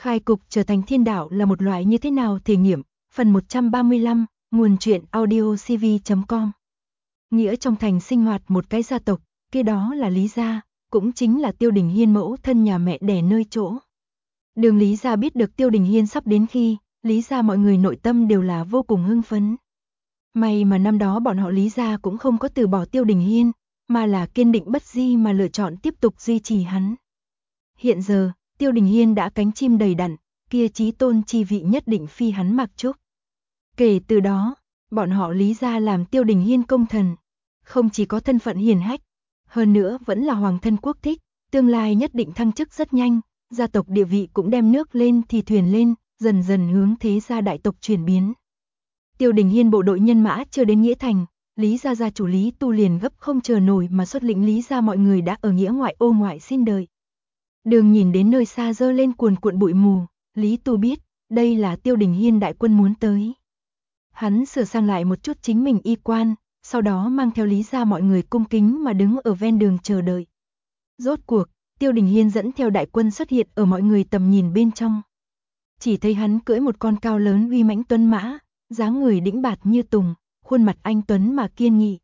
Khai cục trở thành thiên đạo là một loại như thế nào thể nghiệm, phần 135, nguồn truyện audiocv.com. Nghĩa trong thành sinh hoạt một cái gia tộc, kia đó là Lý gia, cũng chính là Tiêu Đình Hiên mẫu thân nhà mẹ đẻ nơi chỗ. Đường Lý gia biết được Tiêu Đình Hiên sắp đến khi, Lý gia mọi người nội tâm đều là vô cùng hưng phấn. May mà năm đó bọn họ Lý gia cũng không có từ bỏ Tiêu Đình Hiên, mà là kiên định bất di mà lựa chọn tiếp tục duy trì hắn. Hiện giờ, Tiêu Đình Hiên đã cánh chim đầy đặn, kia chí tôn chi vị nhất định phi hắn mặc trúc. Kể từ đó, bọn họ Lý gia làm Tiêu Đình Hiên công thần, không chỉ có thân phận hiển hách, hơn nữa vẫn là hoàng thân quốc thích, tương lai nhất định thăng chức rất nhanh, gia tộc địa vị cũng đem nước lên thì thuyền lên, dần dần hướng thế gia đại tộc chuyển biến. Tiêu Đình Hiên bộ đội nhân mã chưa đến Nghĩa Thành, Lý gia gia chủ Lý Tu liền gấp không chờ nổi mà xuất lĩnh Lý gia mọi người đã ở Nghĩa ngoại ô ngoại xin đợi. Đường nhìn đến nơi xa dơ lên cuồn cuộn bụi mù, Lý Tu biết, đây là Tiêu Đình Hiên đại quân muốn tới. Hắn sửa sang lại một chút chính mình y quan, sau đó mang theo Lý gia mọi người cung kính mà đứng ở ven đường chờ đợi. Rốt cuộc, Tiêu Đình Hiên dẫn theo đại quân xuất hiện ở mọi người tầm nhìn bên trong. Chỉ thấy hắn cưỡi một con cao lớn uy mãnh tuấn mã, dáng người đĩnh bạt như tùng, khuôn mặt anh tuấn mà kiên nghị.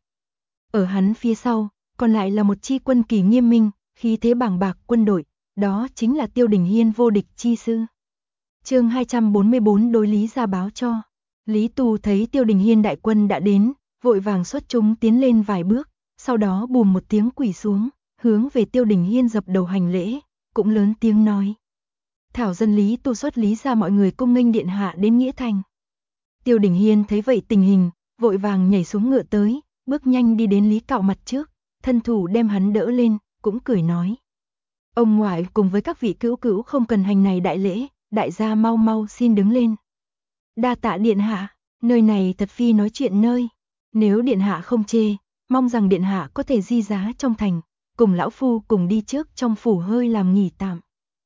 Ở hắn phía sau, còn lại là một chi quân kỳ nghiêm minh, khí thế bàng bạc quân đội, đó chính là Tiêu Đình Hiên vô địch chi sư. Chương 244 đối Lý gia báo cho. Lý Tu thấy Tiêu Đình Hiên đại quân đã đến, vội vàng xuất chúng tiến lên vài bước, sau đó bùm một tiếng quỳ xuống, hướng về Tiêu Đình Hiên dập đầu hành lễ, cũng lớn tiếng nói: "Thảo dân Lý Tu xuất Lý gia mọi người cung nghênh điện hạ đến Nghĩa Thành." Tiêu Đình Hiên thấy vậy tình hình, vội vàng nhảy xuống ngựa tới, bước nhanh đi đến Lý Cạo mặt trước, thân thủ đem hắn đỡ lên, cũng cười nói: "Ông ngoại cùng với các vị cữu cữu không cần hành này đại lễ, đại gia mau mau xin đứng lên." "Đa tạ điện hạ, nơi này thật phi nói chuyện nơi, nếu điện hạ không chê, mong rằng điện hạ có thể di giá trong thành, cùng lão phu cùng đi trước trong phủ hơi làm nghỉ tạm."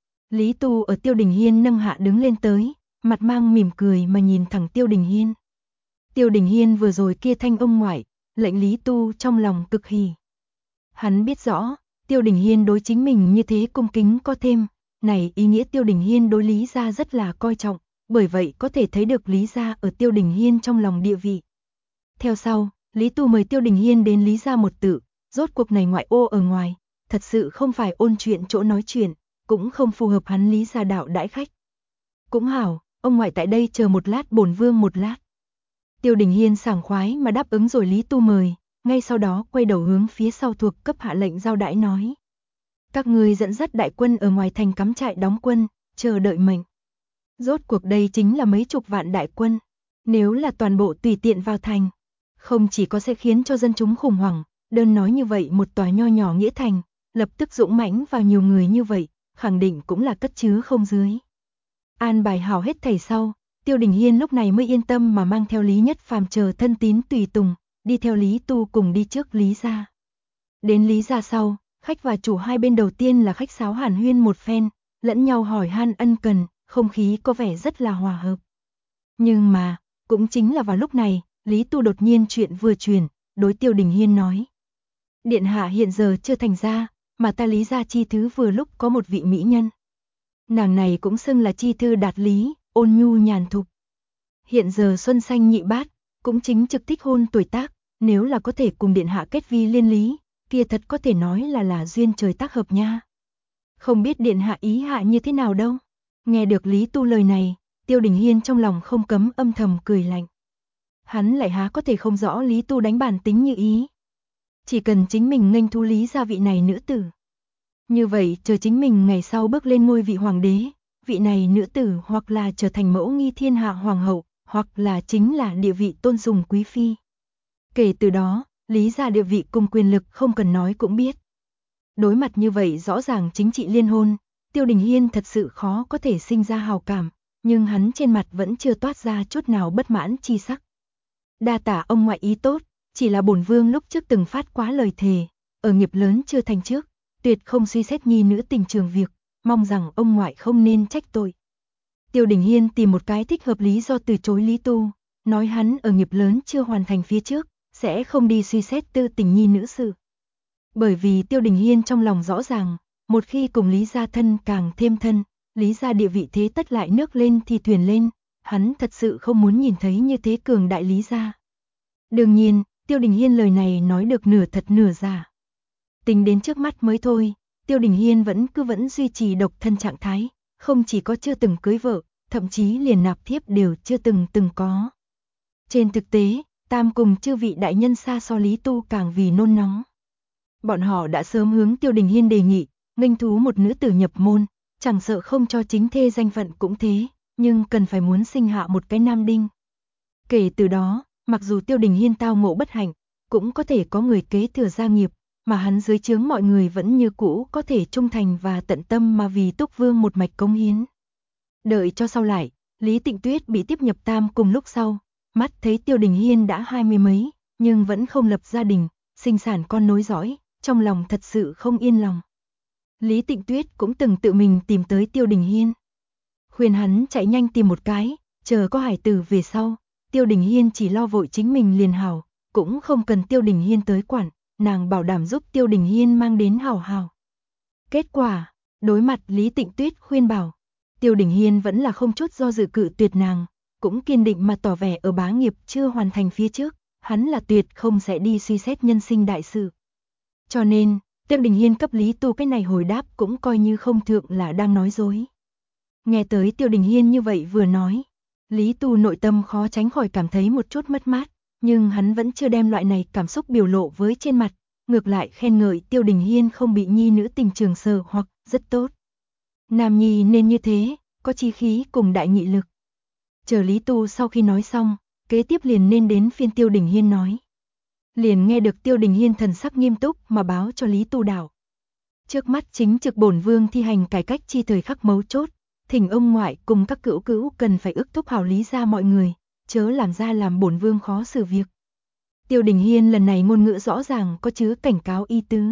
Lý Tu ở Tiêu Đình Hiên nâng hạ đứng lên tới, mặt mang mỉm cười mà nhìn thẳng Tiêu Đình Hiên. Tiêu Đình Hiên vừa rồi kia thanh ông ngoại, lệnh Lý Tu trong lòng cực hỉ. Hắn biết rõ, Tiêu Đình Hiên đối chính mình như thế cung kính có thêm, này ý nghĩa Tiêu Đình Hiên đối Lý gia rất là coi trọng, bởi vậy có thể thấy được Lý gia ở Tiêu Đình Hiên trong lòng địa vị. Theo sau, Lý Tu mời Tiêu Đình Hiên đến Lý gia một tự, rốt cuộc này ngoại ô ở ngoài, thật sự không phải ôn chuyện chỗ nói chuyện, cũng không phù hợp hắn Lý gia đạo đãi khách. "Cũng hảo, ông ngoại tại đây chờ một lát, bổn vương một lát." Tiêu Đình Hiên sảng khoái mà đáp ứng rồi Lý Tu mời, ngay sau đó quay đầu hướng phía sau thuộc cấp hạ lệnh giao đãi nói: "Các ngươi dẫn dắt đại quân ở ngoài thành cắm trại đóng quân, chờ đợi mệnh." Rốt cuộc đây chính là mấy chục vạn đại quân, nếu là toàn bộ tùy tiện vào thành, không chỉ có sẽ khiến cho dân chúng khủng hoảng, đơn nói như vậy một tòa nho nhỏ Nghĩa Thành, lập tức dũng mãnh vào nhiều người như vậy, khẳng định cũng là cất chứa không dưới. An bài hảo hết thảy sau, Tiêu Đình Hiên lúc này mới yên tâm mà mang theo Lý Nhất Phàm chờ thân tín tùy tùng, đi theo Lý Tu cùng đi trước Lý gia. Đến Lý gia sau, khách và chủ hai bên đầu tiên là khách sáo hàn huyên một phen, lẫn nhau hỏi han ân cần, không khí có vẻ rất là hòa hợp. Nhưng mà, cũng chính là vào lúc này, Lý Tu đột nhiên chuyện vừa truyền, đối Tiêu Đình Hiên nói: "Điện hạ hiện giờ chưa thành ra, mà ta Lý gia chi thứ vừa lúc có một vị mỹ nhân. Nàng này cũng xưng là chi thư đạt lý, ôn nhu nhàn thục. Hiện giờ xuân xanh nhị bát, cũng chính trực thích hôn tuổi tác, nếu là có thể cùng điện hạ kết vi liên lý, kia thật có thể nói là duyên trời tác hợp nha. Không biết điện hạ ý hạ như thế nào đâu." Nghe được Lý Tu lời này, Tiêu Đình Hiên trong lòng không cấm âm thầm cười lạnh. Hắn lại há có thể không rõ Lý Tu đánh bản tính như ý. Chỉ cần chính mình nghênh thu Lý gia vị này nữ tử, như vậy chờ chính mình ngày sau bước lên ngôi vị hoàng đế, vị này nữ tử hoặc là trở thành mẫu nghi thiên hạ hoàng hậu, hoặc là chính là địa vị tôn sùng quý phi. Kể từ đó, Lý gia địa vị cùng quyền lực không cần nói cũng biết. Đối mặt như vậy rõ ràng chính trị liên hôn, Tiêu Đình Hiên thật sự khó có thể sinh ra hào cảm, nhưng hắn trên mặt vẫn chưa toát ra chút nào bất mãn chi sắc. "Đa tạ ông ngoại ý tốt, chỉ là bổn vương lúc trước từng phát quá lời thề, ở nghiệp lớn chưa thành trước, tuyệt không suy xét nhi nữ tình trường việc, mong rằng ông ngoại không nên trách tội." Tiêu Đình Hiên tìm một cái thích hợp lý do từ chối Lý Tu, nói hắn ở nghiệp lớn chưa hoàn thành phía trước, sẽ không đi suy xét tư tình nhi nữ sự. Bởi vì Tiêu Đình Hiên trong lòng rõ ràng, một khi cùng Lý gia thân càng thêm thân, Lý gia địa vị thế tất lại nước lên thì thuyền lên, hắn thật sự không muốn nhìn thấy như thế cường đại Lý gia. Đương nhiên, Tiêu Đình Hiên lời này nói được nửa thật nửa giả. Tính đến trước mắt mới thôi, Tiêu Đình Hiên vẫn duy trì độc thân trạng thái, không chỉ có chưa từng cưới vợ, thậm chí liền nạp thiếp đều chưa từng có. Trên thực tế, Tam cùng chư vị đại nhân xa so Lý Tu càng vì nôn nóng. Bọn họ đã sớm hướng Tiêu Đình Hiên đề nghị, nghênh thú một nữ tử nhập môn, chẳng sợ không cho chính thê danh phận cũng thế, nhưng cần phải muốn sinh hạ một cái nam đinh. Kể từ đó, mặc dù Tiêu Đình Hiên tao ngộ bất hạnh, cũng có thể có người kế thừa gia nghiệp, mà hắn dưới trướng mọi người vẫn như cũ có thể trung thành và tận tâm mà vì Túc Vương một mạch cống hiến. Đợi cho sau lại, Lý Tịnh Tuyết bị tiếp nhập Tam cùng lúc sau, mắt thấy Tiêu Đình Hiên đã 20 mấy, nhưng vẫn không lập gia đình, sinh sản con nối dõi, trong lòng thật sự không yên lòng. Lý Tịnh Tuyết cũng từng tự mình tìm tới Tiêu Đình Hiên, khuyên hắn chạy nhanh tìm một cái, chờ có hải tử về sau, Tiêu Đình Hiên chỉ lo vội chính mình liền hảo, cũng không cần Tiêu Đình Hiên tới quản, nàng bảo đảm giúp Tiêu Đình Hiên mang đến hảo hảo. Kết quả, đối mặt Lý Tịnh Tuyết khuyên bảo, Tiêu Đình Hiên vẫn là không chút do dự cự tuyệt nàng, cũng kiên định mà tỏ vẻ ở bá nghiệp chưa hoàn thành phía trước, hắn là tuyệt không sẽ đi suy xét nhân sinh đại sự. Cho nên, Tiêu Đình Hiên cấp Lý Tu cái này hồi đáp cũng coi như không thượng là đang nói dối. Nghe tới Tiêu Đình Hiên như vậy vừa nói, Lý Tu nội tâm khó tránh khỏi cảm thấy một chút mất mát, nhưng hắn vẫn chưa đem loại này cảm xúc biểu lộ với trên mặt, ngược lại khen ngợi Tiêu Đình Hiên không bị nhi nữ tình trường sở hoặc rất tốt. Nam nhi nên như thế, có chí khí cùng đại nghị lực. Chờ Lý Tu sau khi nói xong, kế tiếp liền nên đến phiên Tiêu Đình Hiên nói. Liền nghe được Tiêu Đình Hiên thần sắc nghiêm túc mà báo cho Lý Tu đạo. Trước mắt chính trực bổn vương thi hành cải cách chi thời khắc mấu chốt, thỉnh ông ngoại cùng các cữu cữu cần phải ức thúc hảo Lý gia mọi người, chớ làm ra làm bổn vương khó xử việc. Tiêu Đình Hiên lần này ngôn ngữ rõ ràng có chứa cảnh cáo ý tứ.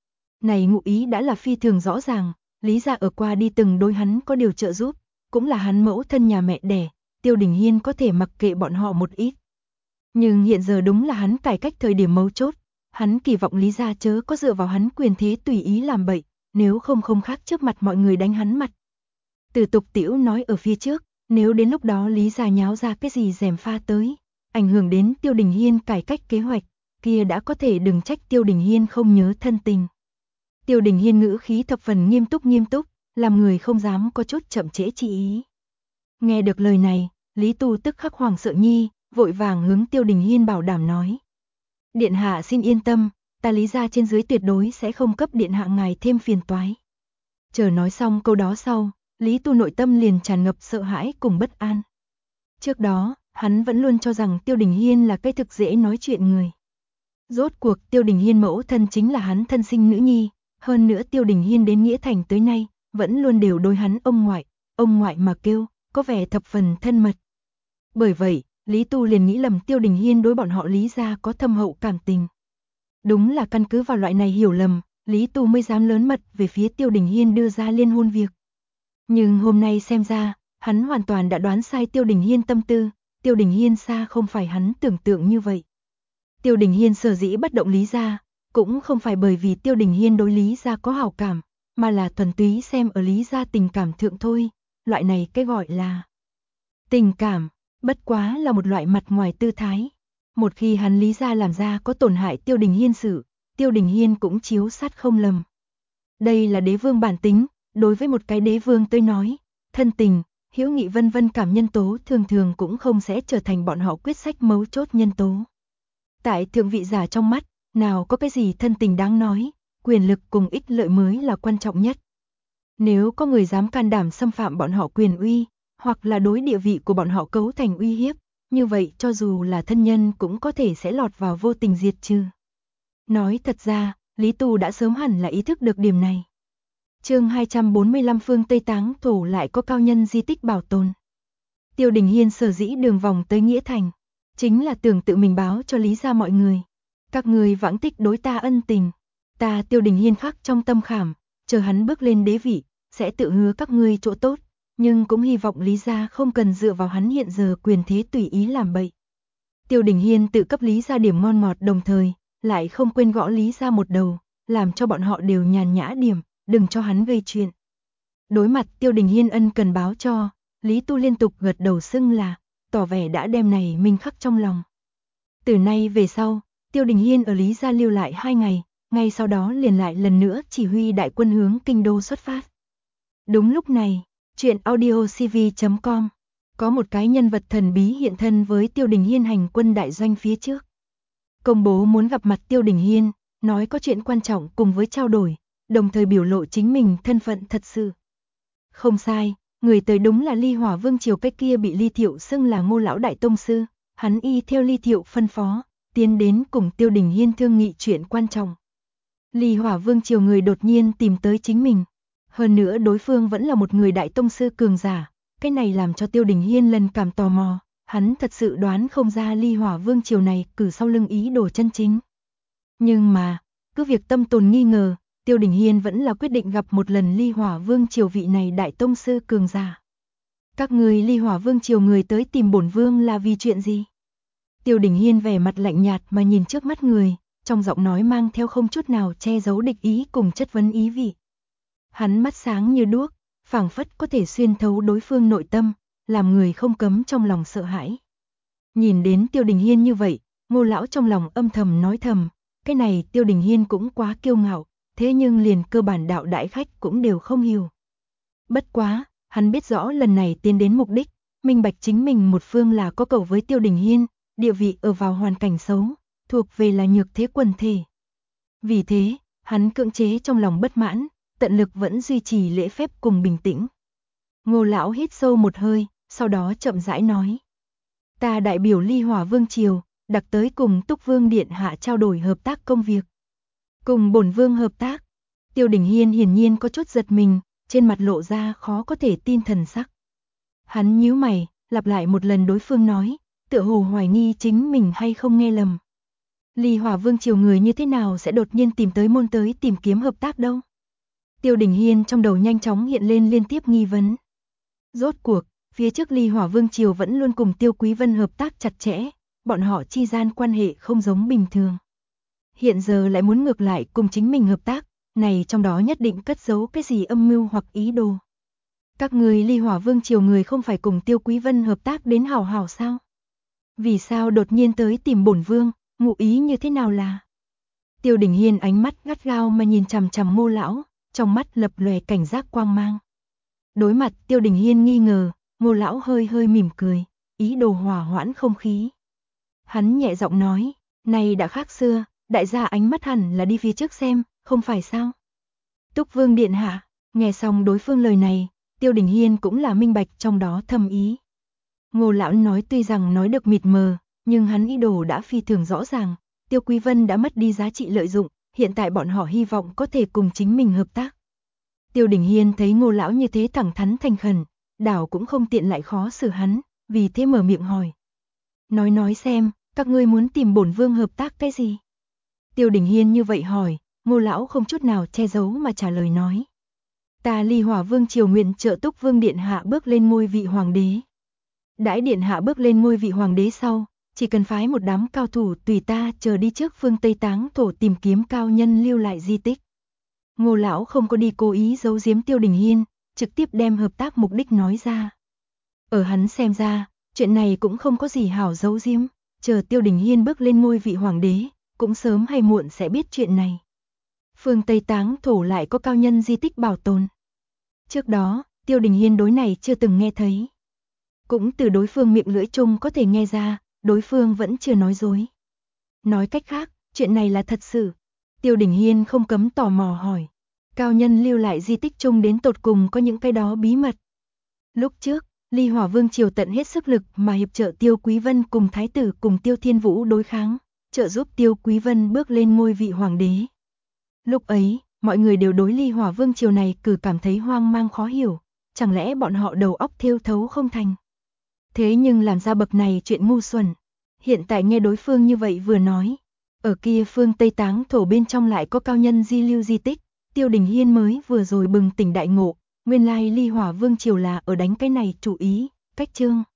Này ngụ ý đã là phi thường rõ ràng, Lý gia ở qua đi từng đối hắn có điều trợ giúp, cũng là hắn mẫu thân nhà mẹ đẻ, Tiêu Đình Hiên có thể mặc kệ bọn họ một ít. Nhưng hiện giờ đúng là hắn cải cách thời điểm mấu chốt, hắn kỳ vọng Lý gia chớ có dựa vào hắn quyền thế tùy ý làm bậy, nếu không khác trước mặt mọi người đánh hắn mặt. Từ Tục Tĩu nói ở phía trước, nếu đến lúc đó Lý gia nháo ra cái gì gièm pha tới, ảnh hưởng đến Tiêu Đình Hiên cải cách kế hoạch, kia đã có thể đừng trách Tiêu Đình Hiên không nhớ thân tình. Tiêu Đình Hiên ngữ khí thập phần nghiêm túc, làm người không dám có chút chậm trễ chi ý. Nghe được lời này, Lý Tu tức khắc hoảng sợ nhi, vội vàng hướng Tiêu Đình Hiên bảo đảm nói. Điện hạ xin yên tâm, ta Lý gia trên dưới tuyệt đối sẽ không cấp điện hạ ngài thêm phiền toái. Chờ nói xong câu đó sau, Lý Tu nội tâm liền tràn ngập sợ hãi cùng bất an. Trước đó, hắn vẫn luôn cho rằng Tiêu Đình Hiên là cái thực dễ nói chuyện người. Rốt cuộc Tiêu Đình Hiên mẫu thân chính là hắn thân sinh nữ nhi, hơn nữa Tiêu Đình Hiên đến Nghĩa Thành tới nay, vẫn luôn đều đối hắn ông ngoại mà kêu, có vẻ thập phần thân mật. Bởi vậy, Lý Tu liền nghĩ lầm Tiêu Đình Hiên đối bọn họ Lý gia có thâm hậu cảm tình. Đúng là căn cứ vào loại này hiểu lầm, Lý Tu mới dám lớn mật về phía Tiêu Đình Hiên đưa ra liên hôn việc. Nhưng hôm nay xem ra, hắn hoàn toàn đã đoán sai Tiêu Đình Hiên tâm tư, Tiêu Đình Hiên xa không phải hắn tưởng tượng như vậy. Tiêu Đình Hiên sở dĩ bất động Lý gia, cũng không phải bởi vì Tiêu Đình Hiên đối Lý gia có hảo cảm, mà là thuần túy xem ở Lý gia tình cảm thượng thôi, loại này cái gọi là tình cảm, bất quá là một loại mặt ngoài tư thái. Một khi hắn Lý gia làm ra có tổn hại Tiêu Đình Hiên sự, Tiêu Đình Hiên cũng chiếu sát không lầm. Đây là đế vương bản tính, đối với một cái đế vương tới nói, thân tình, hữu nghị vân vân cảm nhân tố thường thường cũng không sẽ trở thành bọn họ quyết sách mấu chốt nhân tố. Tại thượng vị giả trong mắt, nào có cái gì thân tình đáng nói, quyền lực cùng ích lợi mới là quan trọng nhất. Nếu có người dám can đảm xâm phạm bọn họ quyền uy, hoặc là đối địa vị của bọn họ cấu thành uy hiếp, như vậy cho dù là thân nhân cũng có thể sẽ lọt vào vô tình diệt trừ. Nói thật ra, Lý Tu đã sớm hẳn là ý thức được điểm này. Chương 245 phương Tây Táng Thổ lại có cao nhân di tích bảo tồn. Tiêu Đình Hiên sở dĩ đường vòng tới Nghĩa Thành, chính là tưởng tự mình báo cho Lý gia mọi người. Các người vãng tích đối ta ân tình, ta Tiêu Đình Hiên khắc trong tâm khảm, chờ hắn bước lên đế vị, sẽ tự hứa các ngươi chỗ tốt, nhưng cũng hy vọng Lý gia không cần dựa vào hắn hiện giờ quyền thế tùy ý làm bậy. Tiêu Đình Hiên tự cấp Lý gia điểm ngon ngọt đồng thời, lại không quên gõ Lý gia một đầu, làm cho bọn họ đều nhàn nhã điểm, đừng cho hắn gây chuyện. Đối mặt Tiêu Đình Hiên ân cần báo cho, Lý Tu liên tục gật đầu xưng là, tỏ vẻ đã đem này minh khắc trong lòng. Từ nay về sau, Tiêu Đình Hiên ở Lý gia lưu lại 2 ngày, ngay sau đó liền lại lần nữa chỉ huy đại quân hướng kinh đô xuất phát. Đúng lúc này, truyện audiocv.com có một cái nhân vật thần bí hiện thân với Tiêu Đình Hiên hành quân đại doanh phía trước. Công bố muốn gặp mặt Tiêu Đình Hiên, nói có chuyện quan trọng cùng với trao đổi, đồng thời biểu lộ chính mình thân phận thật sự. Không sai, người tới đúng là Ly Hỏa Vương triều cái kia bị Ly Thiệu xưng là Ngô lão đại tông sư, hắn y theo Ly Thiệu phân phó, tiến đến cùng Tiêu Đình Hiên thương nghị chuyện quan trọng. Ly Hỏa Vương triều người đột nhiên tìm tới chính mình, hơn nữa đối phương vẫn là một người đại tông sư cường giả, cái này làm cho Tiêu Đình Hiên lần cảm tò mò, hắn thật sự đoán không ra Ly Hỏa Vương triều này cử sau lưng ý đồ chân chính. Nhưng mà, cứ việc tâm tồn nghi ngờ, Tiêu Đình Hiên vẫn là quyết định gặp một lần Ly Hỏa Vương triều vị này đại tông sư cường giả. Các người Ly Hỏa Vương triều người tới tìm bổn vương là vì chuyện gì? Tiêu Đình Hiên vẻ mặt lạnh nhạt mà nhìn trước mắt người, trong giọng nói mang theo không chút nào che giấu địch ý cùng chất vấn ý vị. Hắn mắt sáng như đuốc, phảng phất có thể xuyên thấu đối phương nội tâm, làm người không cấm trong lòng sợ hãi. Nhìn đến Tiêu Đình Hiên như vậy, Ngô lão trong lòng âm thầm nói thầm, cái này Tiêu Đình Hiên cũng quá kiêu ngạo, thế nhưng liền cơ bản đạo đại khách cũng đều không hiểu. Bất quá, hắn biết rõ lần này tiến đến mục đích, minh bạch chính mình một phương là có cầu với Tiêu Đình Hiên, địa vị ở vào hoàn cảnh xấu, thuộc về là nhược thế quần thể. Vì thế, hắn cưỡng chế trong lòng bất mãn, tận lực vẫn duy trì lễ phép cùng bình tĩnh. Ngô lão hít sâu một hơi, sau đó chậm rãi nói. Ta đại biểu Ly Hỏa Vương triều, đặc tới cùng Túc Vương điện hạ trao đổi hợp tác công việc. Cùng bổn vương hợp tác. Tiêu Đình Hiên hiển nhiên có chút giật mình, trên mặt lộ ra khó có thể tin thần sắc. Hắn nhíu mày, lặp lại một lần đối phương nói, tựa hồ hoài nghi chính mình hay không nghe lầm. Ly Hỏa Vương triều người như thế nào sẽ đột nhiên tìm tới môn tới tìm kiếm hợp tác đâu? Tiêu Đình Hiên trong đầu nhanh chóng hiện lên liên tiếp nghi vấn. Rốt cuộc, phía trước Ly Hỏa Vương triều vẫn luôn cùng Tiêu Quý Vân hợp tác chặt chẽ, bọn họ chi gian quan hệ không giống bình thường. Hiện giờ lại muốn ngược lại cùng chính mình hợp tác, này trong đó nhất định cất giấu cái gì âm mưu hoặc ý đồ. Các người Ly Hỏa Vương triều người không phải cùng Tiêu Quý Vân hợp tác đến hảo hảo sao? Vì sao đột nhiên tới tìm bổn vương, ngụ ý như thế nào là? Tiêu Đình Hiên ánh mắt gắt gao mà nhìn chằm chằm Ngô lão, trong mắt lập lòe cảnh giác quang mang. Đối mặt Tiêu Đình Hiên nghi ngờ, Ngô lão hơi hơi mỉm cười, ý đồ hòa hoãn không khí. Hắn nhẹ giọng nói, này đã khác xưa, đại gia ánh mắt hẳn là đi phía trước xem, không phải sao? Túc Vương điện hạ, nghe xong đối phương lời này, Tiêu Đình Hiên cũng là minh bạch trong đó thâm ý. Ngô lão nói tuy rằng nói được mịt mờ, nhưng hắn ý đồ đã phi thường rõ ràng, Tiêu Quý Vân đã mất đi giá trị lợi dụng, hiện tại bọn họ hy vọng có thể cùng chính mình hợp tác. Tiêu Đình Hiên thấy Ngô lão như thế thẳng thắn thành khẩn, đảo cũng không tiện lại khó xử hắn, vì thế mở miệng hỏi. Nói xem, các ngươi muốn tìm bổn vương hợp tác cái gì? Tiêu Đình Hiên như vậy hỏi, Ngô lão không chút nào che giấu mà trả lời nói. Ta Ly Hỏa Vương triều nguyện trợ Túc Vương điện hạ bước lên ngôi vị hoàng đế. Đãi điện hạ bước lên ngôi vị hoàng đế sau, chỉ cần phái một đám cao thủ tùy ta chờ đi trước phương Tây Táng thổ tìm kiếm cao nhân lưu lại di tích. Ngô lão không có đi cố ý giấu giếm Tiêu Đình Hiên, trực tiếp đem hợp tác mục đích nói ra. Ở hắn xem ra, chuyện này cũng không có gì hảo giấu giếm, chờ Tiêu Đình Hiên bước lên ngôi vị hoàng đế, cũng sớm hay muộn sẽ biết chuyện này. Phương Tây Táng thổ lại có cao nhân di tích bảo tồn. Trước đó, Tiêu Đình Hiên đối này chưa từng nghe thấy. Cũng từ đối phương miệng lưỡi chung có thể nghe ra, đối phương vẫn chưa nói dối. Nói cách khác, chuyện này là thật sự. Tiêu Đình Hiên không cấm tò mò hỏi. Cao nhân lưu lại di tích chung đến tột cùng có những cái đó bí mật. Lúc trước, Ly Hỏa Vương triều tận hết sức lực mà hiệp trợ Tiêu Quý Vân cùng Thái tử cùng Tiêu Thiên Vũ đối kháng, trợ giúp Tiêu Quý Vân bước lên ngôi vị hoàng đế. Lúc ấy, mọi người đều đối Ly Hỏa Vương triều này cử cảm thấy hoang mang khó hiểu, chẳng lẽ bọn họ đầu óc thêu thấu không thành. Thế nhưng làm ra bậc này chuyện ngu xuẩn, hiện tại nghe đối phương như vậy vừa nói, ở kia phương Tây Táng thổ bên trong lại có cao nhân di lưu di tích, Tiêu Đình Hiên mới vừa rồi bừng tỉnh đại ngộ, nguyên lai Ly Hỏa Vương triều là ở đánh cái này chủ ý, cách chương.